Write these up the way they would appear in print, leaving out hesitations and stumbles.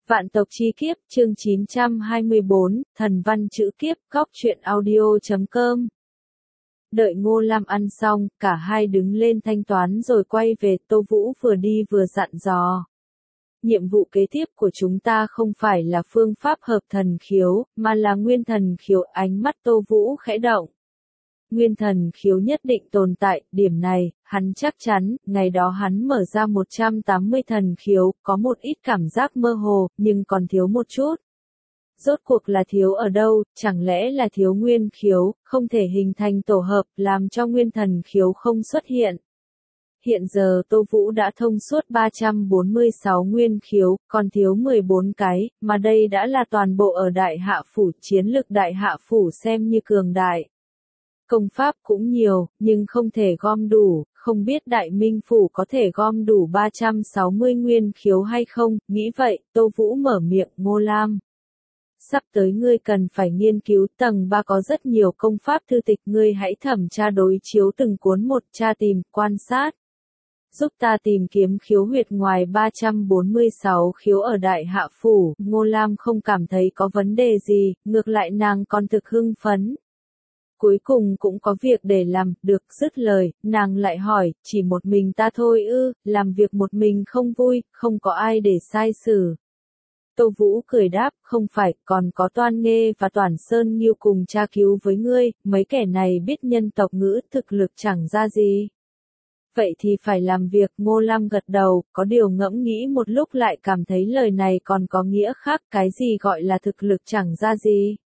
Vạn tộc chi kiếp, chương 924, thần văn chữ kiếp, góc truyện audio.com. Đợi Ngô Lam ăn xong, cả hai đứng lên thanh toán rồi quay về. Tô Vũ vừa đi vừa dặn dò. Nhiệm vụ kế tiếp của chúng ta không phải là phương pháp hợp thần khiếu, mà là nguyên thần khiếu. Ánh mắt Tô Vũ khẽ động. Nguyên thần khiếu nhất định tồn tại, điểm này, hắn chắc chắn. Ngày đó hắn mở ra 180 thần khiếu, có một ít cảm giác mơ hồ, nhưng còn thiếu một chút. Rốt cuộc là thiếu ở đâu, chẳng lẽ là thiếu nguyên khiếu, không thể hình thành tổ hợp, làm cho nguyên thần khiếu không xuất hiện. Hiện giờ Tô Vũ đã thông suốt 346 nguyên khiếu, còn thiếu 14 cái, mà đây đã là toàn bộ ở Đại Hạ Phủ. Chiến lực Đại Hạ Phủ xem như cường đại. Công pháp cũng nhiều, nhưng không thể gom đủ, không biết Đại Minh Phủ có thể gom đủ 360 nguyên khiếu hay không. Nghĩ vậy, Tô Vũ mở miệng. Ngô Lam, sắp tới ngươi cần phải nghiên cứu tầng 3 có rất nhiều công pháp thư tịch, ngươi hãy thẩm tra đối chiếu từng cuốn một, tra tìm, quan sát. Giúp ta tìm kiếm khiếu huyệt ngoài 346 khiếu ở Đại Hạ Phủ. Ngô Lam không cảm thấy có vấn đề gì, ngược lại nàng còn thực hưng phấn. Cuối cùng cũng có việc để làm, được. Dứt lời, nàng lại hỏi, chỉ một mình ta thôi ư? Làm việc một mình không vui, không có ai để sai xử. Tô Vũ cười đáp, không phải, còn có Toan Nghê và Toản Sơn Nghiêu cùng tra cứu với ngươi, mấy kẻ này biết nhân tộc ngữ, thực lực chẳng ra gì. Vậy thì phải làm việc. Ngô Lam gật đầu, có điều ngẫm nghĩ một lúc lại cảm thấy lời này còn có nghĩa khác. Cái gì gọi là thực lực chẳng ra gì?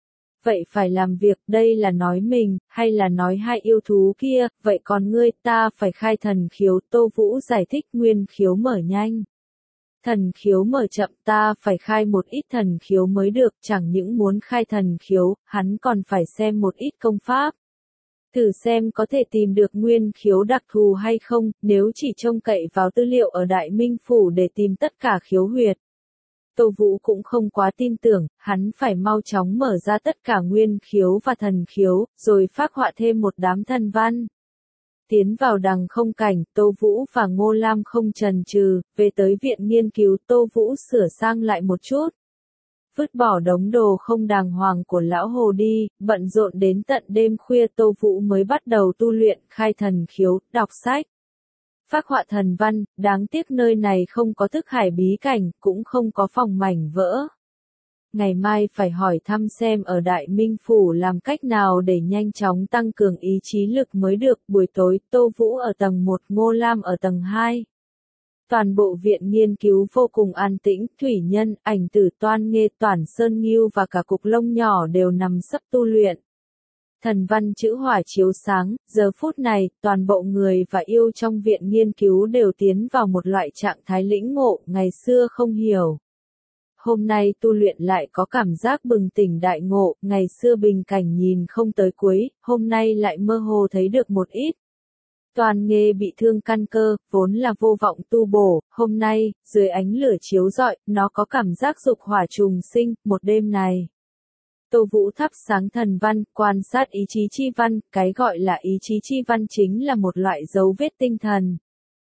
Vậy phải làm việc, đây là nói mình, hay là nói hai yêu thú kia? Vậy còn ngươi, ta phải khai thần khiếu. Tô Vũ giải thích. Nguyên khiếu mở nhanh, thần khiếu mở chậm, ta phải khai một ít thần khiếu mới được. Chẳng những muốn khai thần khiếu, hắn còn phải xem một ít công pháp. Thử xem có thể tìm được nguyên khiếu đặc thù hay không. Nếu chỉ trông cậy vào tư liệu ở Đại Minh Phủ để tìm tất cả khiếu huyệt, Tô Vũ cũng không quá tin tưởng. Hắn phải mau chóng mở ra tất cả nguyên khiếu và thần khiếu, rồi phác họa thêm một đám thần văn. Tiến vào đằng không cảnh, Tô Vũ và Ngô Lam không chần chừ, về tới viện nghiên cứu. Tô Vũ sửa sang lại một chút, vứt bỏ đống đồ không đàng hoàng của lão hồ đi, bận rộn đến tận đêm khuya. Tô Vũ mới bắt đầu tu luyện, khai thần khiếu, đọc sách, phác họa thần văn. Đáng tiếc nơi này không có thức hải bí cảnh, cũng không có phòng mảnh vỡ. Ngày mai phải hỏi thăm xem ở Đại Minh Phủ làm cách nào để nhanh chóng tăng cường ý chí lực mới được. Buổi tối, Tô Vũ ở tầng 1, Ngô Lam ở tầng 2. Toàn bộ viện nghiên cứu vô cùng an tĩnh. Thủy Nhân, Ảnh Tử, Toan Nghê, Toản Sơn Nghiêu và cả Cục Lông nhỏ đều nằm sấp tu luyện. Thần văn chữ hỏa chiếu sáng. Giờ phút này, toàn bộ người và yêu trong viện nghiên cứu đều tiến vào một loại trạng thái lĩnh ngộ, ngày xưa không hiểu. Hôm nay tu luyện lại có cảm giác bừng tỉnh đại ngộ. Ngày xưa bình cảnh nhìn không tới cuối, hôm nay lại mơ hồ thấy được một ít. Toan Nghê bị thương căn cơ, vốn là vô vọng tu bổ, hôm nay, dưới ánh lửa chiếu rọi, nó có cảm giác dục hỏa trùng sinh. Một đêm này, Tô Vũ thắp sáng thần văn, quan sát ý chí chi văn. Cái gọi là ý chí chi văn chính là một loại dấu vết tinh thần,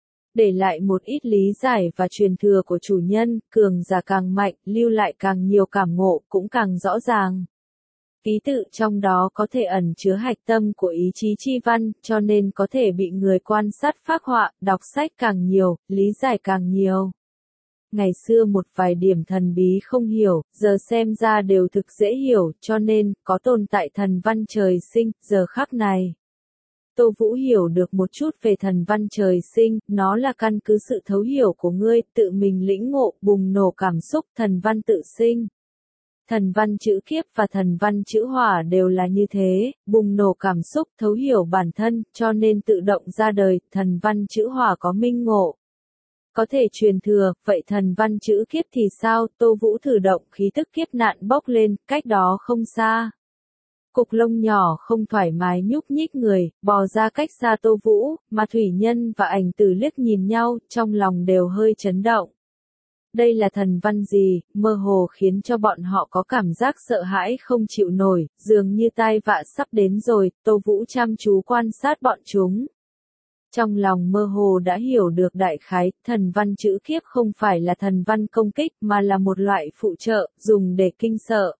để lại một ít lý giải và truyền thừa của chủ nhân. Cường giả càng mạnh, lưu lại càng nhiều cảm ngộ, cũng càng rõ ràng. Ký tự trong đó có thể ẩn chứa hạch tâm của ý chí chi văn, cho nên có thể bị người quan sát phác họa. Đọc sách càng nhiều, lý giải càng nhiều. Ngày xưa một vài điểm thần bí không hiểu, giờ xem ra đều thực dễ hiểu, cho nên, có tồn tại thần văn trời sinh. Giờ khắc này, Tô Vũ hiểu được một chút về thần văn trời sinh, nó là căn cứ sự thấu hiểu của ngươi, tự mình lĩnh ngộ, bùng nổ cảm xúc. Thần văn tự sinh. Thần văn chữ kiếp và thần văn chữ hỏa đều là như thế, bùng nổ cảm xúc, thấu hiểu bản thân, cho nên tự động ra đời. Thần văn chữ hỏa có minh ngộ, có thể truyền thừa. Vậy thần văn chữ kiếp thì sao? Tô Vũ thử động, khí tức kiếp nạn bốc lên, cách đó không xa. Cục lông nhỏ không thoải mái nhúc nhích người, bò ra cách xa Tô Vũ, mà Thủy Nhân và Ảnh Tử liếc nhìn nhau, trong lòng đều hơi chấn động. Đây là thần văn gì, mơ hồ khiến cho bọn họ có cảm giác sợ hãi không chịu nổi, dường như tai vạ sắp đến rồi. Tô Vũ chăm chú quan sát bọn chúng. Trong lòng mơ hồ đã hiểu được đại khái, thần văn chữ kiếp không phải là thần văn công kích mà là một loại phụ trợ, dùng để kinh sợ,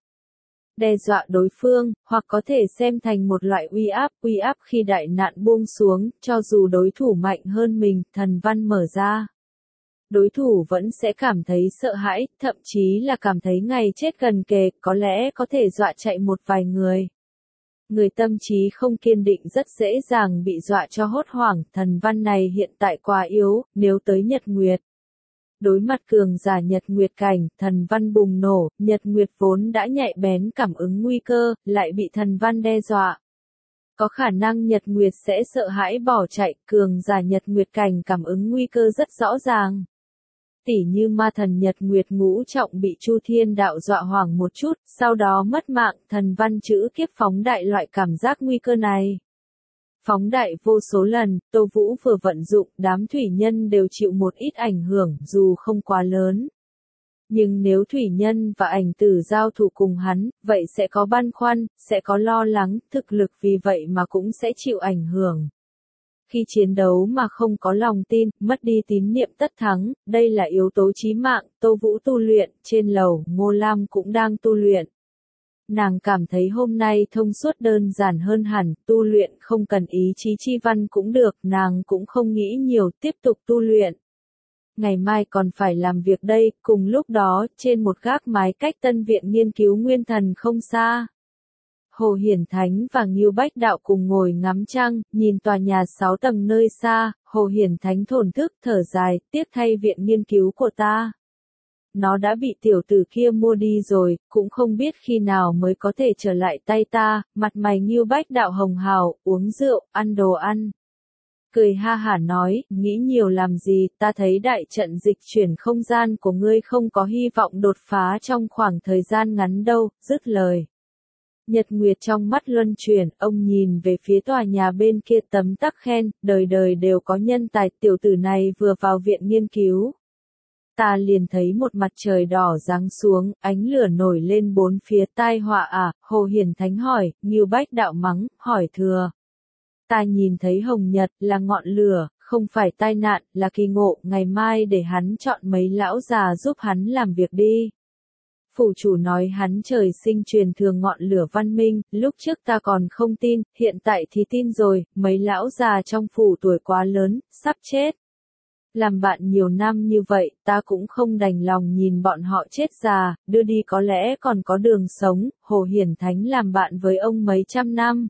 đe dọa đối phương, hoặc có thể xem thành một loại uy áp khi đại nạn buông xuống, cho dù đối thủ mạnh hơn mình, thần văn mở ra. Đối thủ vẫn sẽ cảm thấy sợ hãi, thậm chí là cảm thấy ngày chết gần kề, có lẽ có thể dọa chạy một vài người. Người tâm trí không kiên định rất dễ dàng bị dọa cho hốt hoảng, thần văn này hiện tại quá yếu, nếu tới Nhật Nguyệt. Đối mặt cường giả Nhật Nguyệt cảnh, thần văn bùng nổ, Nhật Nguyệt vốn đã nhạy bén cảm ứng nguy cơ, lại bị thần văn đe dọa. Có khả năng Nhật Nguyệt sẽ sợ hãi bỏ chạy, cường giả Nhật Nguyệt cảnh cảm ứng nguy cơ rất rõ ràng. Tỉ như ma thần Nhật Nguyệt ngũ trọng bị Chu Thiên đạo dọa hoảng một chút, sau đó mất mạng, thần văn chữ kiếp phóng đại loại cảm giác nguy cơ này. Phóng đại vô số lần, Tô Vũ vừa vận dụng, đám thủy nhân đều chịu một ít ảnh hưởng, dù không quá lớn. Nhưng nếu thủy nhân và ảnh tử giao thủ cùng hắn, vậy sẽ có băn khoăn, sẽ có lo lắng, thực lực vì vậy mà cũng sẽ chịu ảnh hưởng. Khi chiến đấu mà không có lòng tin, mất đi tín niệm tất thắng, đây là yếu tố chí mạng. Tô Vũ tu luyện, trên lầu, Ngô Lam cũng đang tu luyện. Nàng cảm thấy hôm nay thông suốt đơn giản hơn hẳn, tu luyện không cần ý chí chi văn cũng được, nàng cũng không nghĩ nhiều, tiếp tục tu luyện. Ngày mai còn phải làm việc đây, cùng lúc đó, trên một gác mái cách Tân viện nghiên cứu nguyên thần không xa. Hồ Hiển Thánh và Ngưu Bách Đạo cùng ngồi ngắm trăng, nhìn tòa nhà 6 tầng nơi xa, Hồ Hiển Thánh thổn thức thở dài, tiếc thay viện nghiên cứu của ta. Nó đã bị tiểu tử kia mua đi rồi, cũng không biết khi nào mới có thể trở lại tay ta, mặt mày Ngưu Bách Đạo hồng hào, uống rượu, ăn đồ ăn. Cười ha hả nói, nghĩ nhiều làm gì, ta thấy đại trận dịch chuyển không gian của ngươi không có hy vọng đột phá trong khoảng thời gian ngắn đâu, dứt lời. Nhật Nguyệt trong mắt luân chuyển, ông nhìn về phía tòa nhà bên kia tấm tắc khen, đời đời đều có nhân tài, tiểu tử này vừa vào viện nghiên cứu. Ta liền thấy một mặt trời đỏ giáng xuống, ánh lửa nổi lên bốn phía, tai họa à, Hồ Hiển Thánh hỏi, Ngưu Bách Đạo mắng, hỏi thừa. Ta nhìn thấy hồng nhật, là ngọn lửa, không phải tai nạn, là kỳ ngộ, ngày mai để hắn chọn mấy lão già giúp hắn làm việc đi. Phủ chủ nói hắn trời sinh truyền thừa ngọn lửa văn minh, lúc trước ta còn không tin, hiện tại thì tin rồi, mấy lão già trong phủ tuổi quá lớn, sắp chết. Làm bạn nhiều năm như vậy, ta cũng không đành lòng nhìn bọn họ chết già, đưa đi có lẽ còn có đường sống, Hồ Hiển Thánh làm bạn với ông mấy trăm năm.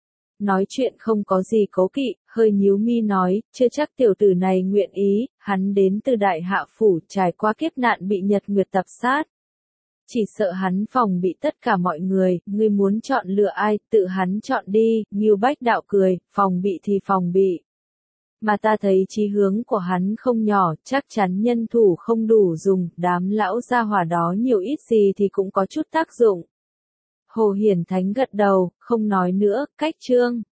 Nói chuyện không có gì cố kỵ, hơi nhíu mi nói, chưa chắc tiểu tử này nguyện ý, hắn đến từ Đại Hạ Phủ, trải qua kiếp nạn bị Nhật Nguyệt tập sát. Chỉ sợ hắn phòng bị tất cả mọi người, ngươi muốn chọn lựa ai, tự hắn chọn đi, Ngưu Bách Đạo cười, phòng bị thì phòng bị. Mà ta thấy chí hướng của hắn không nhỏ, chắc chắn nhân thủ không đủ dùng, đám lão gia hỏa đó nhiều ít gì thì cũng có chút tác dụng. Hồ Hiển Thánh gật đầu, không nói nữa, cách chương.